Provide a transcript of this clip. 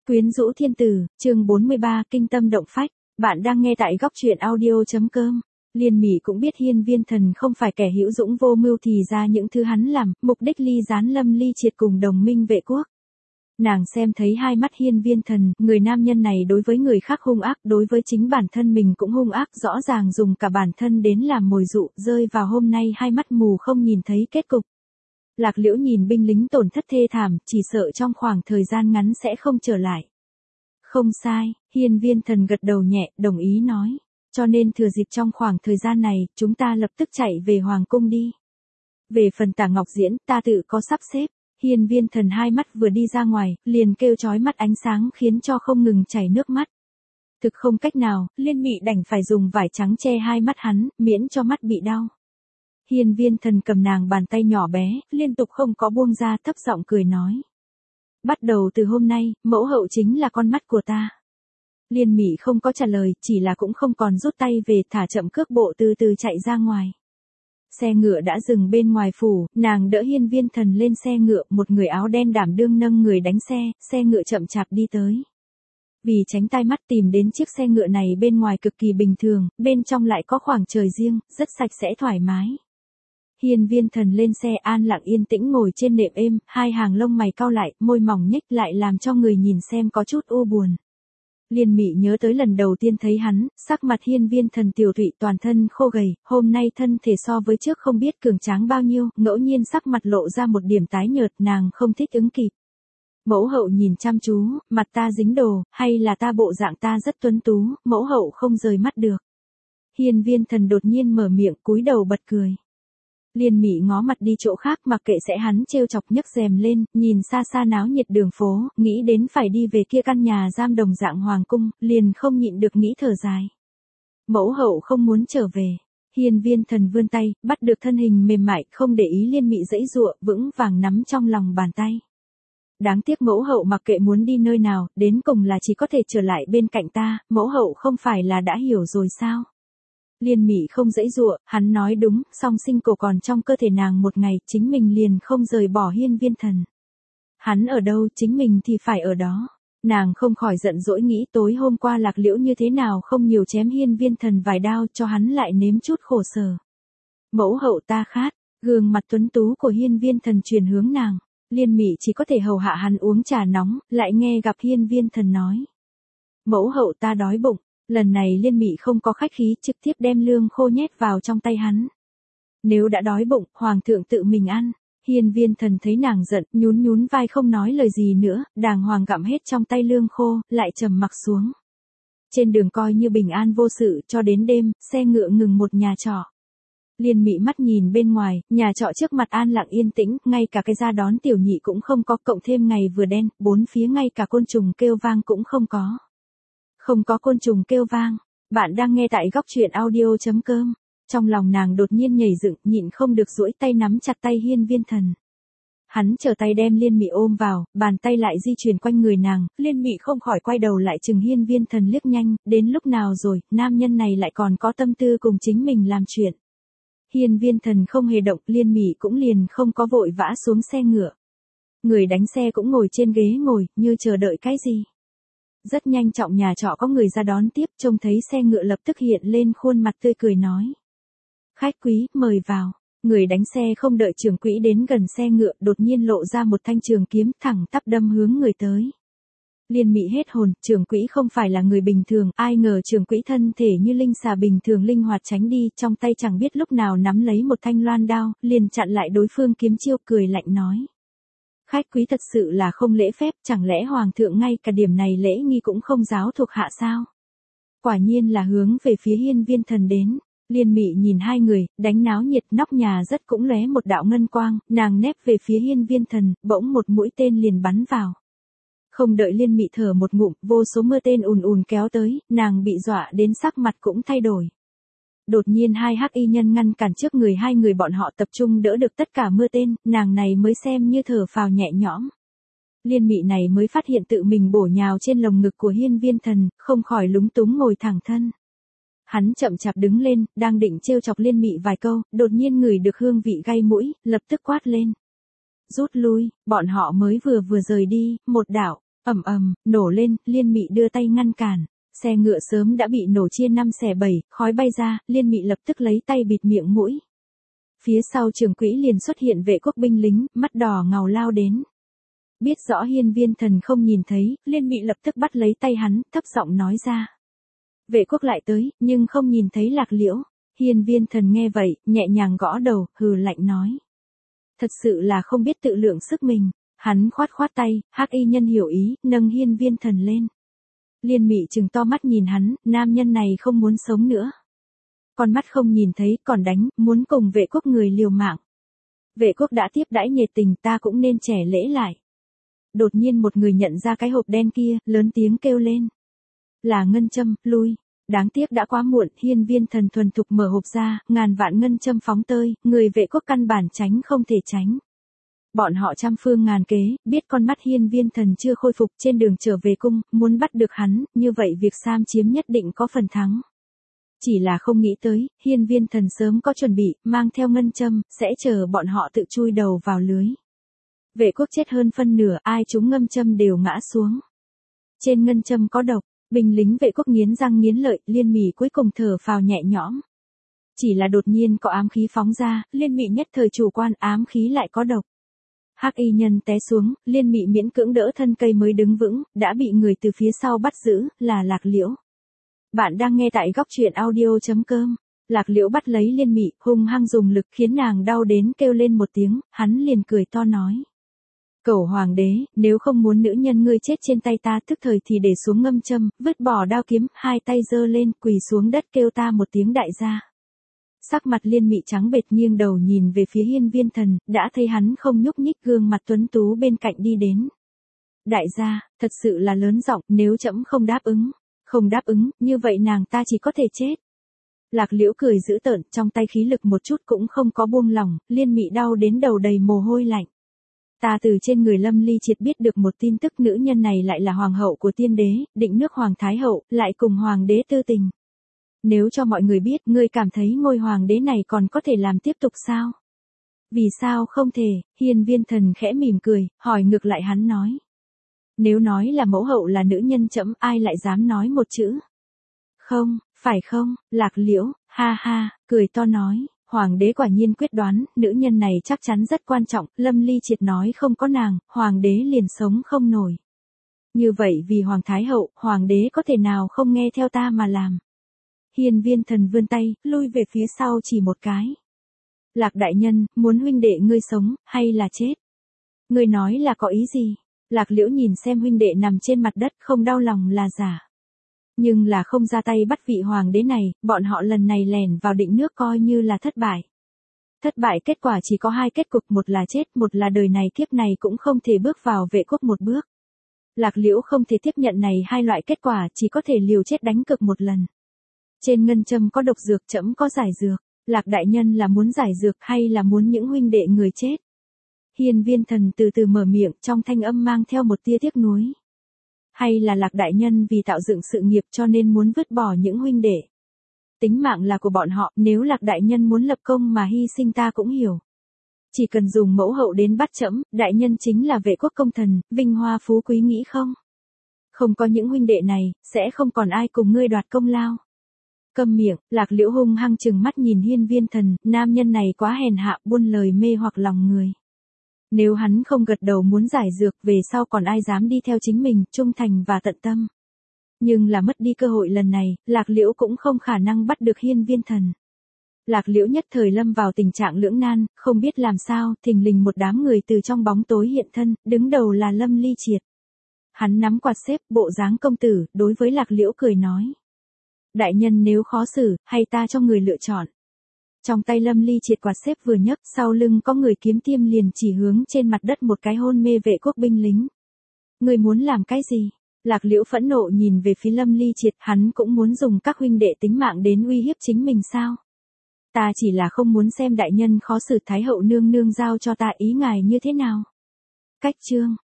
Quyến rũ thiên tử, chương 43, kinh tâm động phách. Bạn đang nghe tại góc truyện audio.com. Liên Mỹ cũng biết Hiên Viên Thần không phải kẻ hữu dũng vô mưu, thì ra những thứ hắn làm, mục đích ly gián Lâm Ly Triệt cùng đồng minh vệ quốc. Nàng xem thấy hai mắt Hiên Viên Thần, người nam nhân này đối với người khác hung ác, đối với chính bản thân mình cũng hung ác, rõ ràng dùng cả bản thân đến làm mồi dụ, rơi vào hôm nay hai mắt mù không nhìn thấy kết cục. Lạc Liễu nhìn binh lính tổn thất thê thảm, chỉ sợ trong khoảng thời gian ngắn sẽ không trở lại. Không sai, Hiên Viên Thần gật đầu nhẹ, đồng ý nói. Cho nên thừa dịp trong khoảng thời gian này, chúng ta lập tức chạy về Hoàng Cung đi. Về phần Tả Ngọc Diễn, ta tự có sắp xếp. Hiên Viên Thần hai mắt vừa đi ra ngoài, liền kêu chói mắt ánh sáng khiến cho không ngừng chảy nước mắt. Thực không cách nào, Liên Mị đành phải dùng vải trắng che hai mắt hắn, miễn cho mắt bị đau. Hiên Viên Thần cầm nàng bàn tay nhỏ bé, liên tục không có buông ra, thấp giọng cười nói. Bắt đầu từ hôm nay, mẫu hậu chính là con mắt của ta. Liên Mị không có trả lời, chỉ là cũng không còn rút tay về, thả chậm cước bộ từ từ chạy ra ngoài. Xe ngựa đã dừng bên ngoài phủ, nàng đỡ Hiên Viên Thần lên xe ngựa, một người áo đen đảm đương nâng người đánh xe ngựa chậm chạp đi tới. Vì tránh tai mắt tìm đến chiếc xe ngựa này bên ngoài cực kỳ bình thường, bên trong lại có khoảng trời riêng, rất sạch sẽ thoải mái. Hiên Viên Thần lên xe an lặng yên tĩnh ngồi trên nệm êm, hai hàng lông mày cau lại, môi mỏng nhếch lại làm cho người nhìn xem có chút u buồn. Liên Mị nhớ tới lần đầu tiên thấy hắn, sắc mặt Hiên Viên Thần tiều tụy, toàn thân khô gầy, hôm nay thân thể so với trước không biết cường tráng bao nhiêu, ngẫu nhiên sắc mặt lộ ra một điểm tái nhợt, nàng không thích ứng kịp. Mẫu hậu nhìn chăm chú, mặt ta dính đồ, hay là ta bộ dạng ta rất tuấn tú, mẫu hậu không rời mắt được. Hiên Viên Thần đột nhiên mở miệng, cúi đầu bật cười. Liên Mị ngó mặt đi chỗ khác, mặc kệ sẽ hắn trêu chọc, nhấc rèm lên, nhìn xa xa náo nhiệt đường phố, nghĩ đến phải đi về kia căn nhà giam đồng dạng Hoàng Cung, liền không nhịn được nghĩ thở dài. Mẫu hậu không muốn trở về. Hiên Viên Thần vươn tay, bắt được thân hình mềm mại, không để ý Liên Mị giãy giụa, vững vàng nắm trong lòng bàn tay. Đáng tiếc mẫu hậu mặc kệ muốn đi nơi nào, đến cùng là chỉ có thể trở lại bên cạnh ta, mẫu hậu không phải là đã hiểu rồi sao? Liên Mị không giãy giụa, hắn nói đúng, song sinh cổ còn trong cơ thể nàng một ngày, chính mình liền không rời bỏ Hiên Viên Thần. Hắn ở đâu, chính mình thì phải ở đó. Nàng không khỏi giận dỗi nghĩ tối hôm qua Lạc Liễu như thế nào không nhiều chém Hiên Viên Thần vài đao cho hắn lại nếm chút khổ sở. Mẫu hậu ta khát, gương mặt tuấn tú của Hiên Viên Thần truyền hướng nàng. Liên Mị chỉ có thể hầu hạ hắn uống trà nóng, lại nghe gặp Hiên Viên Thần nói. Mẫu hậu ta đói bụng. Lần này Liên Mị không có khách khí, trực tiếp đem lương khô nhét vào trong tay hắn. Nếu đã đói bụng, hoàng thượng tự mình ăn. Hiên Viên Thần thấy nàng giận, nhún vai không nói lời gì nữa, đàng hoàng gặm hết trong tay lương khô, lại trầm mặc xuống. Trên đường coi như bình an vô sự, cho đến đêm, xe ngựa ngừng một nhà trọ. Liên Mị mắt nhìn bên ngoài, nhà trọ trước mặt an lặng yên tĩnh, ngay cả cái ra đón tiểu nhị cũng không có, cộng thêm ngày vừa đen, bốn phía ngay cả côn trùng kêu vang cũng không có. Không có côn trùng kêu vang. Bạn đang nghe tại góc truyện audio.com. Trong lòng nàng đột nhiên nhảy dựng, nhịn không được duỗi tay nắm chặt tay Hiên Viên Thần. Hắn trở tay đem Liên Mị ôm vào, bàn tay lại di chuyển quanh người nàng, Liên Mị không khỏi quay đầu lại chừng Hiên Viên Thần liếc nhanh, đến lúc nào rồi, nam nhân này lại còn có tâm tư cùng chính mình làm chuyện. Hiên Viên Thần không hề động, Liên Mị cũng liền không có vội vã xuống xe ngựa. Người đánh xe cũng ngồi trên ghế ngồi, như chờ đợi cái gì. Rất nhanh trọng nhà trọ có người ra đón tiếp, trông thấy xe ngựa lập tức hiện lên khuôn mặt tươi cười nói. Khách quý, mời vào. Người đánh xe không đợi trưởng quỹ đến gần xe ngựa, đột nhiên lộ ra một thanh trường kiếm thẳng tắp đâm hướng người tới. Liên Mị hết hồn, trưởng quỹ không phải là người bình thường, ai ngờ trưởng quỹ thân thể như linh xà bình thường linh hoạt tránh đi, trong tay chẳng biết lúc nào nắm lấy một thanh loan đao, liền chặn lại đối phương kiếm chiêu, cười lạnh nói. Khách quý thật sự là không lễ phép, chẳng lẽ hoàng thượng ngay cả điểm này lễ nghi cũng không giáo thuộc hạ sao? Quả nhiên là hướng về phía Hiên Viên Thần đến. Liên Mị nhìn hai người, đánh náo nhiệt, nóc nhà rất cũng lóe một đạo ngân quang, nàng nép về phía Hiên Viên Thần, bỗng một mũi tên liền bắn vào. Không đợi Liên Mị thở một ngụm, vô số mưa tên ùn kéo tới, nàng bị dọa đến sắc mặt cũng thay đổi. Đột nhiên hai hắc y nhân ngăn cản trước người hai người bọn họ, tập trung đỡ được tất cả mưa tên, nàng này mới xem như thở phào nhẹ nhõm. Liên Mị này mới phát hiện tự mình bổ nhào trên lồng ngực của Hiên Viên Thần, không khỏi lúng túng ngồi thẳng thân. Hắn chậm chạp đứng lên, đang định trêu chọc Liên Mị vài câu, đột nhiên ngửi được hương vị gai mũi, lập tức quát lên. Rút lui, bọn họ mới vừa rời đi, một đảo. Ầm ầm, nổ lên, Liên Mị đưa tay ngăn cản. Xe ngựa sớm đã bị nổ chia 5 xẻ 7, khói bay ra, Liên Mị lập tức lấy tay bịt miệng mũi. Phía sau Trường Quỹ liền xuất hiện vệ quốc binh lính, mắt đỏ ngầu lao đến. Biết rõ Hiên Viên Thần không nhìn thấy, Liên Mị lập tức bắt lấy tay hắn, thấp giọng nói ra. Vệ quốc lại tới, nhưng không nhìn thấy Lạc Liễu. Hiên Viên Thần nghe vậy, nhẹ nhàng gõ đầu, hừ lạnh nói. Thật sự là không biết tự lượng sức mình. Hắn khoát khoát tay, Hắc Y nhân hiểu ý, nâng Hiên Viên Thần lên. Liên Mị trừng to mắt nhìn hắn, nam nhân này không muốn sống nữa. Con mắt không nhìn thấy, còn đánh, muốn cùng vệ quốc người liều mạng. Vệ quốc đã tiếp đãi nhiệt tình, ta cũng nên trẻ lễ lại. Đột nhiên một người nhận ra cái hộp đen kia, lớn tiếng kêu lên. Là ngân châm, lui. Đáng tiếc đã quá muộn, Hiên Viên Thần thuần thục mở hộp ra, ngàn vạn ngân châm phóng tơi, người vệ quốc căn bản tránh không thể tránh. Bọn họ trăm phương ngàn kế, biết con mắt Hiên Viên Thần chưa khôi phục trên đường trở về cung, muốn bắt được hắn, như vậy việc Sam chiếm nhất định có phần thắng. Chỉ là không nghĩ tới, Hiên Viên Thần sớm có chuẩn bị, mang theo ngân châm, sẽ chờ bọn họ tự chui đầu vào lưới. Vệ quốc chết hơn phân nửa, ai trúng ngâm châm đều ngã xuống. Trên ngân châm có độc, binh lính vệ quốc nghiến răng nghiến lợi, Liên Mị cuối cùng thở phào nhẹ nhõm. Chỉ là đột nhiên có ám khí phóng ra, Liên Mị nhất thời chủ quan, ám khí lại có độc. Hắc Y nhân té xuống, Liên Mị miễn cưỡng đỡ thân cây mới đứng vững, đã bị người từ phía sau bắt giữ, là Lạc Liễu. Bạn đang nghe tại góc truyện audio.com. Lạc Liễu bắt lấy Liên Mị, hung hăng dùng lực khiến nàng đau đến kêu lên một tiếng, hắn liền cười to nói. Cẩu hoàng đế, nếu không muốn nữ nhân ngươi chết trên tay ta tức thời thì để xuống ngâm châm, vứt bỏ đao kiếm, hai tay giơ lên, quỳ xuống đất kêu ta một tiếng đại gia. Sắc mặt Liên Mị trắng bệch nghiêng đầu nhìn về phía Hiên Viên Thần, đã thấy hắn không nhúc nhích gương mặt tuấn tú bên cạnh đi đến. Đại gia, thật sự là lớn giọng, nếu trẫm không đáp ứng. Không đáp ứng, như vậy nàng ta chỉ có thể chết. Lạc Liễu cười dữ tợn, trong tay khí lực một chút cũng không có buông lỏng, Liên Mị đau đến đầu đầy mồ hôi lạnh. Ta từ trên người Lâm Ly Triệt biết được một tin tức, nữ nhân này lại là hoàng hậu của tiên đế, định nước hoàng thái hậu, lại cùng hoàng đế tư tình. Nếu cho mọi người biết, ngươi cảm thấy ngôi hoàng đế này còn có thể làm tiếp tục sao? Vì sao không thể? Hiên Viên Thần khẽ mỉm cười, hỏi ngược lại hắn nói. Nếu nói là mẫu hậu là nữ nhân trẫm, ai lại dám nói một chữ? Không, phải không? Lạc Liễu, ha ha, cười to nói. Hoàng đế quả nhiên quyết đoán, nữ nhân này chắc chắn rất quan trọng, Lâm Ly Triệt nói không có nàng, hoàng đế liền sống không nổi. Như vậy vì hoàng thái hậu, hoàng đế có thể nào không nghe theo ta mà làm. Hiên Viên Thần vươn tay, lui về phía sau chỉ một cái. Lạc đại nhân, muốn huynh đệ ngươi sống, hay là chết? Ngươi nói là có ý gì? Lạc Liễu nhìn xem huynh đệ nằm trên mặt đất không đau lòng là giả. Nhưng là không ra tay bắt vị hoàng đế này, bọn họ lần này lẻn vào định nước coi như là thất bại. Thất bại kết quả chỉ có hai kết cục, một là chết, một là đời này kiếp này cũng không thể bước vào vệ quốc một bước. Lạc Liễu không thể tiếp nhận này hai loại kết quả, chỉ có thể liều chết đánh cược một lần. Trên ngân châm có độc dược, trẫm có giải dược. Lạc đại nhân là muốn giải dược hay là muốn những huynh đệ người chết? Hiên Viên Thần từ từ mở miệng, trong thanh âm mang theo một tia tiếc nuối. Hay là Lạc đại nhân vì tạo dựng sự nghiệp cho nên muốn vứt bỏ những huynh đệ? Tính mạng là của bọn họ, nếu Lạc đại nhân muốn lập công mà hy sinh ta cũng hiểu. Chỉ cần dùng mẫu hậu đến bắt trẫm, đại nhân chính là vệ quốc công thần, vinh hoa phú quý nghĩ không? Không có những huynh đệ này, sẽ không còn ai cùng ngươi đoạt công lao. Câm miệng, Lạc Liễu hung hăng trừng mắt nhìn Hiên Viên Thần, nam nhân này quá hèn hạ, buôn lời mê hoặc lòng người. Nếu hắn không gật đầu muốn giải dược, về sau còn ai dám đi theo chính mình, trung thành và tận tâm. Nhưng là mất đi cơ hội lần này, Lạc Liễu cũng không khả năng bắt được Hiên Viên Thần. Lạc Liễu nhất thời lâm vào tình trạng lưỡng nan, không biết làm sao, thình lình một đám người từ trong bóng tối hiện thân, đứng đầu là Lâm Ly Triệt. Hắn nắm quạt xếp, bộ dáng công tử, đối với Lạc Liễu cười nói. Đại nhân nếu khó xử, hay ta cho người lựa chọn. Trong tay Lâm Ly Triệt quạt xếp vừa nhấc, sau lưng có người kiếm tiêm liền chỉ hướng trên mặt đất một cái hôn mê vệ quốc binh lính. Người muốn làm cái gì? Lạc Liễu phẫn nộ nhìn về phía Lâm Ly Triệt, hắn cũng muốn dùng các huynh đệ tính mạng đến uy hiếp chính mình sao? Ta chỉ là không muốn xem đại nhân khó xử, thái hậu nương nương giao cho ta, ý ngài như thế nào? Cách chương